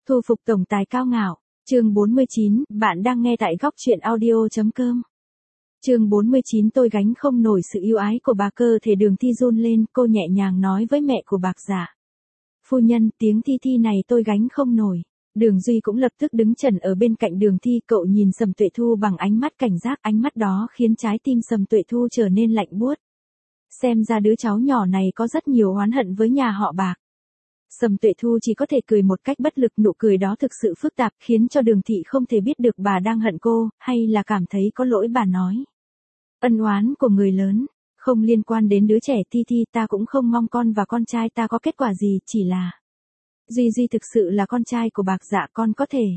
Thu phục tổng tài cao ngạo. Chương 49, bạn đang nghe tại góc truyện audio.com. Chương 49 tôi gánh không nổi sự yêu ái của bà. Cơ thể Đường Thi run lên, cô nhẹ nhàng nói với mẹ của Bạc Dạ. Phu nhân, tiếng Thi này tôi gánh không nổi. Đường Duy cũng lập tức đứng chẩn ở bên cạnh Đường Thi, cậu nhìn Sầm Tuệ Thu bằng ánh mắt cảnh giác, ánh mắt đó khiến trái tim Sầm Tuệ Thu trở nên lạnh buốt. Xem ra đứa cháu nhỏ này có rất nhiều oán hận với nhà họ Bạc. Sầm Tuệ Thu chỉ có thể cười một cách bất lực, nụ cười đó thực sự phức tạp, khiến cho Đường Thị không thể biết được bà đang hận cô, hay là cảm thấy có lỗi. Bà nói. Ân oán của người lớn, không liên quan đến đứa trẻ. Thi, ta cũng không mong con và con trai ta có kết quả gì, chỉ là Duy thực sự là con trai của Bạc Dạ, con có thể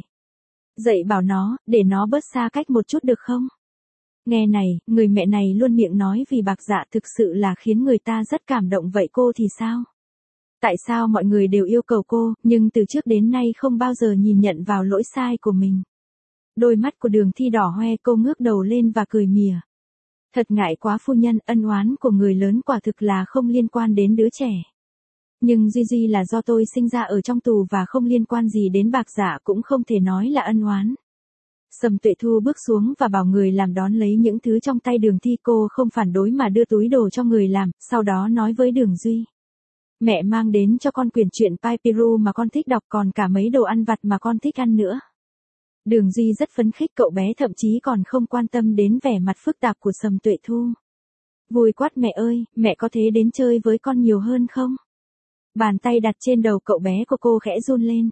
dạy bảo nó, để nó bớt xa cách một chút được không? Nghe này, người mẹ này luôn miệng nói vì Bạc Dạ thực sự là khiến người ta rất cảm động. Vậy cô thì sao? Tại sao mọi người đều yêu cầu cô, nhưng từ trước đến nay không bao giờ nhìn nhận vào lỗi sai của mình? Đôi mắt của Đường Thi đỏ hoe, cô ngước đầu lên và cười mỉa. Thật ngại quá phu nhân, ân oán của người lớn quả thực là không liên quan đến đứa trẻ. Nhưng Duy là do tôi sinh ra ở trong tù và không liên quan gì đến Bạc Dạ, cũng không thể nói là ân oán. Sầm Tuệ Thu bước xuống và bảo người làm đón lấy những thứ trong tay Đường Thi. Cô không phản đối mà đưa túi đồ cho người làm, sau đó nói với Đường Duy. Mẹ mang đến cho con quyển truyện Paipiru mà con thích đọc, còn cả mấy đồ ăn vặt mà con thích ăn nữa. Đường Duy rất phấn khích, cậu bé thậm chí còn không quan tâm đến vẻ mặt phức tạp của Sầm Tuệ Thu. Vui quát, mẹ ơi, mẹ có thế đến chơi với con nhiều hơn không? Bàn tay đặt trên đầu cậu bé của cô khẽ run lên.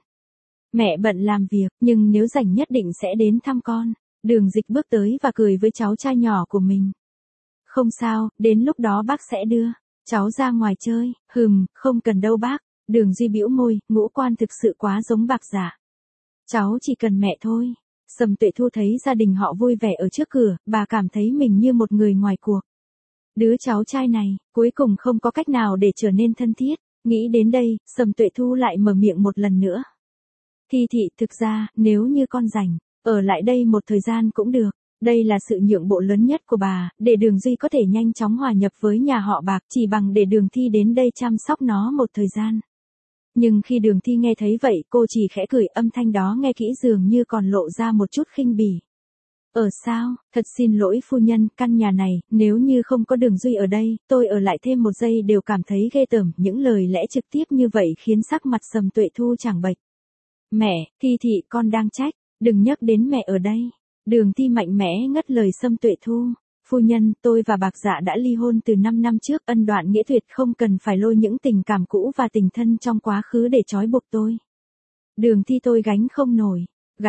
Mẹ bận làm việc, nhưng nếu rảnh nhất định sẽ đến thăm con. Đường Dịch bước tới và cười với cháu trai nhỏ của mình. Không sao, đến lúc đó bác sẽ đưa cháu ra ngoài chơi. Không cần đâu bác. Đường Duy bĩu môi, ngũ quan thực sự quá giống Bạc Dạ. Cháu chỉ cần mẹ thôi. Sầm Tuệ Thu thấy gia đình họ vui vẻ ở trước cửa, bà cảm thấy mình như một người ngoài cuộc. Đứa cháu trai này, cuối cùng không có cách nào để trở nên thân thiết. Nghĩ đến đây, Sầm Tuệ Thu lại mở miệng một lần nữa. Thị, thực ra, nếu như con rảnh, ở lại đây một thời gian cũng được. Đây là sự nhượng bộ lớn nhất của bà, để Đường Duy có thể nhanh chóng hòa nhập với nhà họ Bạc, chỉ bằng để Đường Thi đến đây chăm sóc nó một thời gian. Nhưng khi Đường Thi nghe thấy vậy, cô chỉ khẽ cười, âm thanh đó nghe kỹ dường như còn lộ ra một chút khinh bỉ. Sao, thật xin lỗi phu nhân, căn nhà này, nếu như không có Đường Duy ở đây, tôi ở lại thêm một giây đều cảm thấy ghê tởm. Những lời lẽ trực tiếp như vậy khiến sắc mặt Sầm Tuệ Thu chẳng bệch. Mẹ, Thi, con đang trách, đừng nhắc đến mẹ ở đây. Đường Thi mạnh mẽ ngắt lời Sầm Tuệ Thu. Phu nhân, tôi và Bạc Dạ đã ly hôn từ 5 năm trước, ân đoạn nghĩa tuyệt, không cần phải lôi những tình cảm cũ và tình thân trong quá khứ để trói buộc tôi. Đường Thi, tôi gánh không nổi.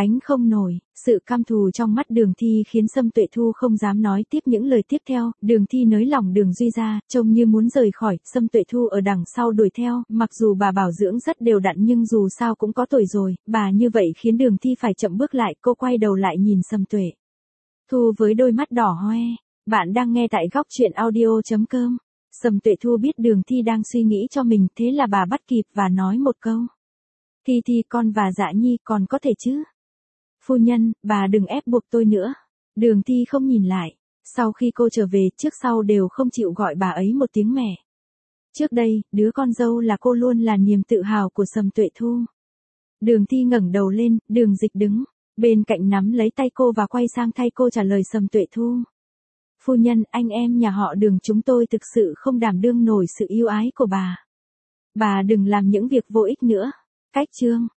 Sự căm thù trong mắt Đường Thi khiến Sầm Tuệ Thu không dám nói tiếp những lời tiếp theo. Đường Thi nới lỏng Đường Duy ra, trông như muốn rời khỏi. Sầm Tuệ Thu ở đằng sau đuổi theo, mặc dù bà bảo dưỡng rất đều đặn nhưng dù sao cũng có tuổi rồi, bà như vậy khiến Đường Thi phải chậm bước lại. Cô quay đầu lại nhìn Sầm Tuệ Thu với đôi mắt đỏ hoe. Bạn đang nghe tại góc truyện audio.com. Sầm Tuệ Thu biết Đường Thi đang suy nghĩ cho mình, thế là bà bắt kịp và nói một câu. Thi, con và Dạ Nhi còn có thể chứ? Phu nhân, bà đừng ép buộc tôi nữa. Đường Thi không nhìn lại. Sau khi cô trở về, trước sau đều không chịu gọi bà ấy một tiếng mẹ. Trước đây, đứa con dâu là cô luôn là niềm tự hào của Sầm Tuệ Thu. Đường Thi ngẩng đầu lên, Đường Dịch đứng bên cạnh nắm lấy tay cô và quay sang thay cô trả lời Sầm Tuệ Thu. Phu nhân, anh em nhà họ Đường chúng tôi thực sự không đảm đương nổi sự yêu ái của bà. Bà đừng làm những việc vô ích nữa. Cách chương